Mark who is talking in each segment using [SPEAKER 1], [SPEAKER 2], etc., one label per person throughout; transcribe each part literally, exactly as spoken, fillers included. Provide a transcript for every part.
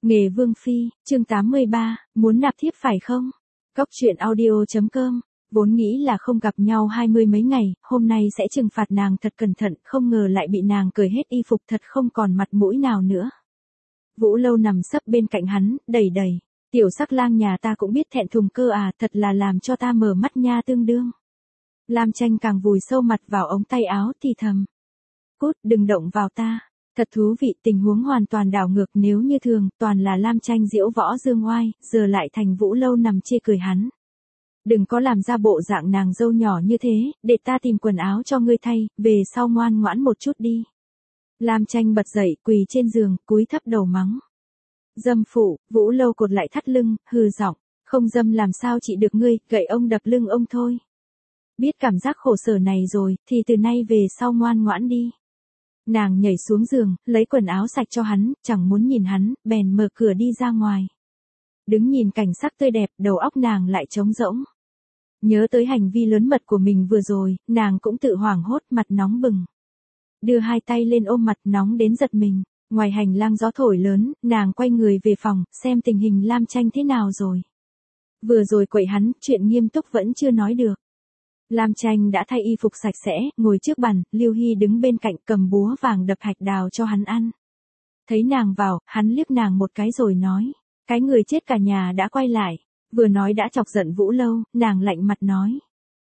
[SPEAKER 1] Nghề Vương Phi, chương tám mươi ba, muốn nạp thiếp phải không? Cóc truyện audio chấm com, vốn nghĩ là không gặp nhau hai mươi mấy ngày, hôm nay sẽ trừng phạt nàng thật cẩn thận, không ngờ lại bị nàng cởi hết y phục thật không còn mặt mũi nào nữa. Vũ Lâu nằm sấp bên cạnh hắn, đầy đầy. Tiểu sắc lang nhà ta cũng biết thẹn thùng cơ à, thật là làm cho ta mở mắt nha tương đương. Lam Tranh càng vùi sâu mặt vào ống tay áo thì thầm. Cút, đừng động vào ta. Thật thú vị, tình huống hoàn toàn đảo ngược, nếu như thường, toàn là Lam Tranh diễu võ dương oai, giờ lại thành Vũ Lâu nằm chê cười hắn. Đừng có làm ra bộ dạng nàng dâu nhỏ như thế, để ta tìm quần áo cho ngươi thay, về sau ngoan ngoãn một chút đi. Lam Tranh bật dậy, quỳ trên giường, cúi thấp đầu mắng. Dâm phụ, Vũ Lâu cột lại thắt lưng, hừ giọng, không dâm làm sao chị được ngươi, gậy ông đập lưng ông thôi. Biết cảm giác khổ sở này rồi, thì từ nay về sau ngoan ngoãn đi. Nàng nhảy xuống giường, lấy quần áo sạch cho hắn, chẳng muốn nhìn hắn, bèn mở cửa đi ra ngoài. Đứng nhìn cảnh sắc tươi đẹp, đầu óc nàng lại trống rỗng. Nhớ tới hành vi lớn mật của mình vừa rồi, nàng cũng tự hoảng hốt, mặt nóng bừng. Đưa hai tay lên ôm mặt, nóng đến giật mình. Ngoài hành lang gió thổi lớn, nàng quay người về phòng, xem tình hình Lam Tranh thế nào rồi. Vừa rồi quậy hắn, chuyện nghiêm túc vẫn chưa nói được. Lam Tranh đã thay y phục sạch sẽ, ngồi trước bàn, Lưu Hy đứng bên cạnh cầm búa vàng đập hạch đào cho hắn ăn. Thấy nàng vào, hắn liếc nàng một cái rồi nói, cái người chết cả nhà đã quay lại. Vừa nói đã chọc giận Vũ Lâu, nàng lạnh mặt nói.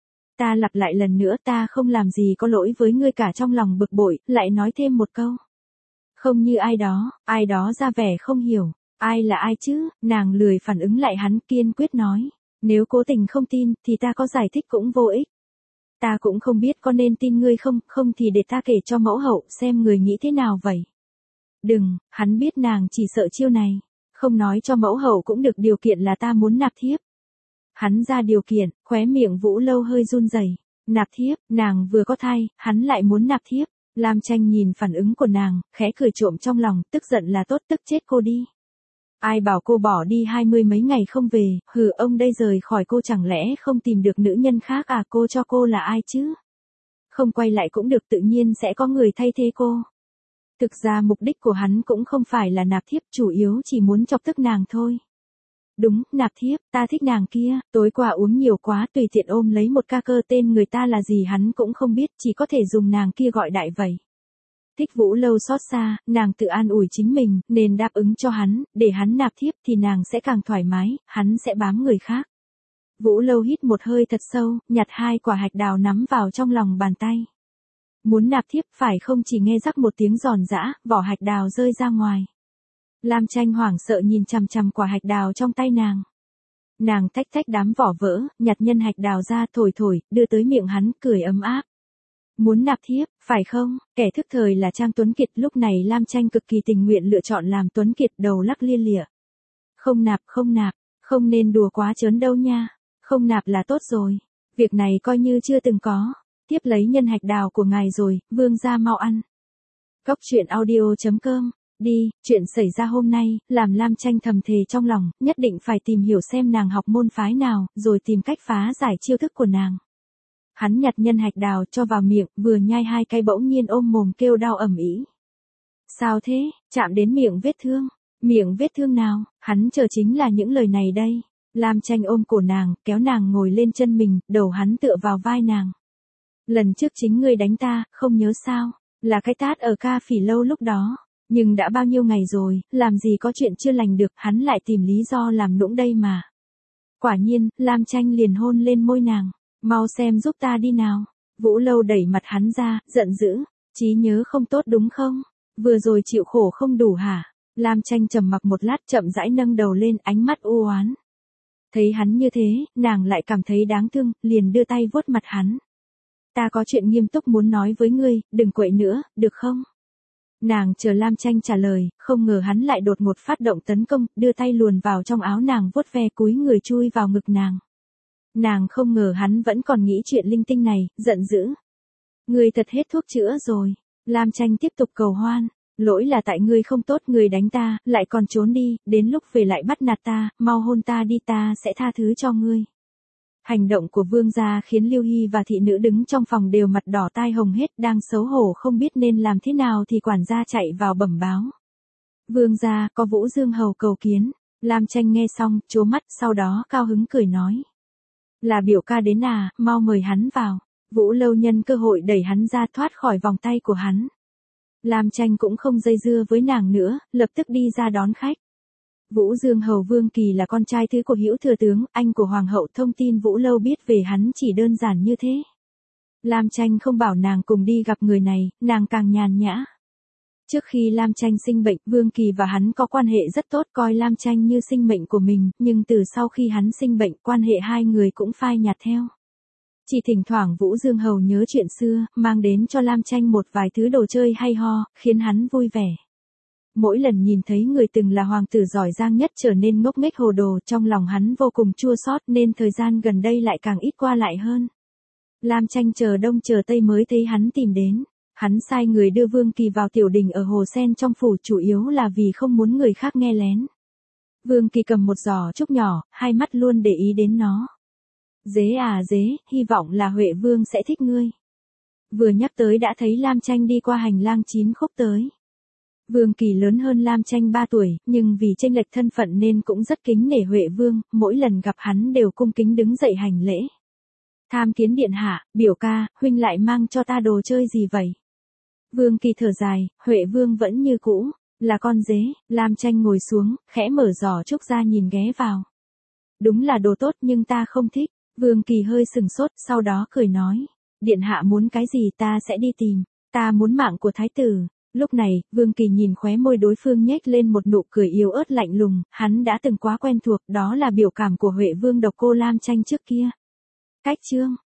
[SPEAKER 1] Ta lặp lại lần nữa, ta không làm gì có lỗi với ngươi cả, trong lòng bực bội, lại nói thêm một câu. Không như ai đó, ai đó ra vẻ không hiểu, ai là ai chứ, nàng lười phản ứng lại hắn, kiên quyết nói. Nếu cố tình không tin, thì ta có giải thích cũng vô ích. Ta cũng không biết có nên tin ngươi không, không thì để ta kể cho mẫu hậu xem người nghĩ thế nào vậy. Đừng, hắn biết nàng chỉ sợ chiêu này, không nói cho mẫu hậu cũng được, điều kiện là ta muốn nạp thiếp. Hắn ra điều kiện, khóe miệng Vũ Lâu hơi run rẩy. Nạp thiếp, nàng vừa có thai, hắn lại muốn nạp thiếp. Lam Tranh nhìn phản ứng của nàng, khẽ cười trộm trong lòng, tức giận là tốt, tức chết cô đi. Ai bảo cô bỏ đi hai mươi mấy ngày không về, hừ, ông đây rời khỏi cô chẳng lẽ không tìm được nữ nhân khác à, cô cho cô là ai chứ? Không quay lại cũng được, tự nhiên sẽ có người thay thế cô. Thực ra mục đích của hắn cũng không phải là nạp thiếp, chủ yếu chỉ muốn chọc tức nàng thôi. Đúng, nạp thiếp, ta thích nàng kia, tối qua uống nhiều quá, tùy tiện ôm lấy một ca cơ, tên người ta là gì hắn cũng không biết, chỉ có thể dùng nàng kia gọi đại vậy. Thích Vũ Lâu xót xa, nàng tự an ủi chính mình, nên đáp ứng cho hắn, để hắn nạp thiếp thì nàng sẽ càng thoải mái, hắn sẽ bám người khác. Vũ Lâu hít một hơi thật sâu, nhặt hai quả hạch đào nắm vào trong lòng bàn tay. Muốn nạp thiếp phải không, chỉ nghe rắc một tiếng giòn giã, vỏ hạch đào rơi ra ngoài. Lam Tranh hoảng sợ nhìn chằm chằm quả hạch đào trong tay nàng. Nàng tách tách đám vỏ vỡ, nhặt nhân hạch đào ra, thổi thổi, đưa tới miệng hắn, cười ấm áp. Muốn nạp thiếp, phải không? Kẻ thức thời là Trang Tuấn Kiệt, lúc này Lam Tranh cực kỳ tình nguyện lựa chọn làm Tuấn Kiệt, đầu lắc lia lịa. Không nạp, không nạp, không nên đùa quá trớn đâu nha. Không nạp là tốt rồi. Việc này coi như chưa từng có. Tiếp lấy nhân hạch đào của ngài rồi, vương gia mau ăn. Cóc truyện audio chấm com. Đi, chuyện xảy ra hôm nay, làm Lam Tranh thầm thề trong lòng, nhất định phải tìm hiểu xem nàng học môn phái nào, rồi tìm cách phá giải chiêu thức của nàng. Hắn nhặt nhân hạch đào cho vào miệng, vừa nhai hai cái bỗng nhiên ôm mồm kêu đau ầm ĩ. Sao thế, chạm đến miệng vết thương, miệng vết thương nào, hắn chờ chính là những lời này đây. Lam Tranh ôm cổ nàng, kéo nàng ngồi lên chân mình, đầu hắn tựa vào vai nàng. Lần trước chính ngươi đánh ta, không nhớ sao, là cái tát ở Ca Phỉ Lâu lúc đó. Nhưng đã bao nhiêu ngày rồi, làm gì có chuyện chưa lành được, hắn lại tìm lý do làm nũng đây mà. Quả nhiên, Lam Tranh liền hôn lên môi nàng. Mau xem giúp ta đi nào. Vũ Lâu đẩy mặt hắn ra, giận dữ. Trí nhớ không tốt đúng không? Vừa rồi chịu khổ không đủ hả? Lam Tranh trầm mặc một lát, chậm rãi nâng đầu lên, ánh mắt u oán. Thấy hắn như thế, nàng lại cảm thấy đáng thương, liền đưa tay vuốt mặt hắn. Ta có chuyện nghiêm túc muốn nói với ngươi, đừng quậy nữa, được không? Nàng chờ Lam Tranh trả lời, không ngờ hắn lại đột ngột phát động tấn công, đưa tay luồn vào trong áo nàng, vuốt ve, cúi người chui vào ngực nàng. Nàng không ngờ hắn vẫn còn nghĩ chuyện linh tinh này, giận dữ. Ngươi thật hết thuốc chữa rồi. Lam Tranh tiếp tục cầu hoan. Lỗi là tại ngươi không tốt, ngươi đánh ta, lại còn trốn đi, đến lúc về lại bắt nạt ta, mau hôn ta đi, ta sẽ tha thứ cho ngươi. Hành động của vương gia khiến Lưu Hy và thị nữ đứng trong phòng đều mặt đỏ tai hồng hết, đang xấu hổ không biết nên làm thế nào thì quản gia chạy vào bẩm báo. Vương gia, có Vũ Dương hầu cầu kiến. Lam Tranh nghe xong, trố mắt, sau đó cao hứng cười nói. Là biểu ca đến à, mau mời hắn vào. Vũ Lâu nhân cơ hội đẩy hắn ra thoát khỏi vòng tay của hắn. Lam Tranh cũng không dây dưa với nàng nữa, lập tức đi ra đón khách. Vũ Dương hầu Vương Kỳ là con trai thứ của Hữu thừa tướng, anh của hoàng hậu, thông tin Vũ Lâu biết về hắn chỉ đơn giản như thế. Lam Tranh không bảo nàng cùng đi gặp người này, nàng càng nhàn nhã. Trước khi Lam Tranh sinh bệnh, Vương Kỳ và hắn có quan hệ rất tốt, coi Lam Tranh như sinh mệnh của mình, nhưng từ sau khi hắn sinh bệnh, quan hệ hai người cũng phai nhạt theo. Chỉ thỉnh thoảng Vũ Dương hầu nhớ chuyện xưa, mang đến cho Lam Tranh một vài thứ đồ chơi hay ho, khiến hắn vui vẻ. Mỗi lần nhìn thấy người từng là hoàng tử giỏi giang nhất trở nên ngốc nghếch hồ đồ, trong lòng hắn vô cùng chua xót, nên thời gian gần đây lại càng ít qua lại hơn. Lam Tranh chờ đông chờ tây mới thấy hắn tìm đến. Hắn sai người đưa Vương Kỳ vào tiểu đình ở hồ sen trong phủ, chủ yếu là vì không muốn người khác nghe lén. Vương Kỳ cầm một giỏ trúc nhỏ, hai mắt luôn để ý đến nó. Dế à dế, hy vọng là Huệ Vương sẽ thích ngươi. Vừa nhắc tới đã thấy Lam Tranh đi qua hành lang chín khúc tới. Vương Kỳ lớn hơn Lam Tranh ba tuổi, nhưng vì chênh lệch thân phận nên cũng rất kính nể Huệ Vương, mỗi lần gặp hắn đều cung kính đứng dậy hành lễ. Tham kiến điện hạ, biểu ca, huynh lại mang cho ta đồ chơi gì vậy? Vương Kỳ thở dài, Huệ Vương vẫn như cũ, là con dế. Lam Tranh ngồi xuống, khẽ mở giỏ trúc ra nhìn ghé vào. Đúng là đồ tốt nhưng ta không thích. Vương Kỳ hơi sừng sốt, sau đó cười nói. Điện hạ muốn cái gì ta sẽ đi tìm, ta muốn mạng của thái tử. Lúc này, Vương Kỳ nhìn khóe môi đối phương nhếch lên một nụ cười yếu ớt lạnh lùng, hắn đã từng quá quen thuộc, đó là biểu cảm của Huệ Vương độc cô Lam Tranh trước kia. Cách chương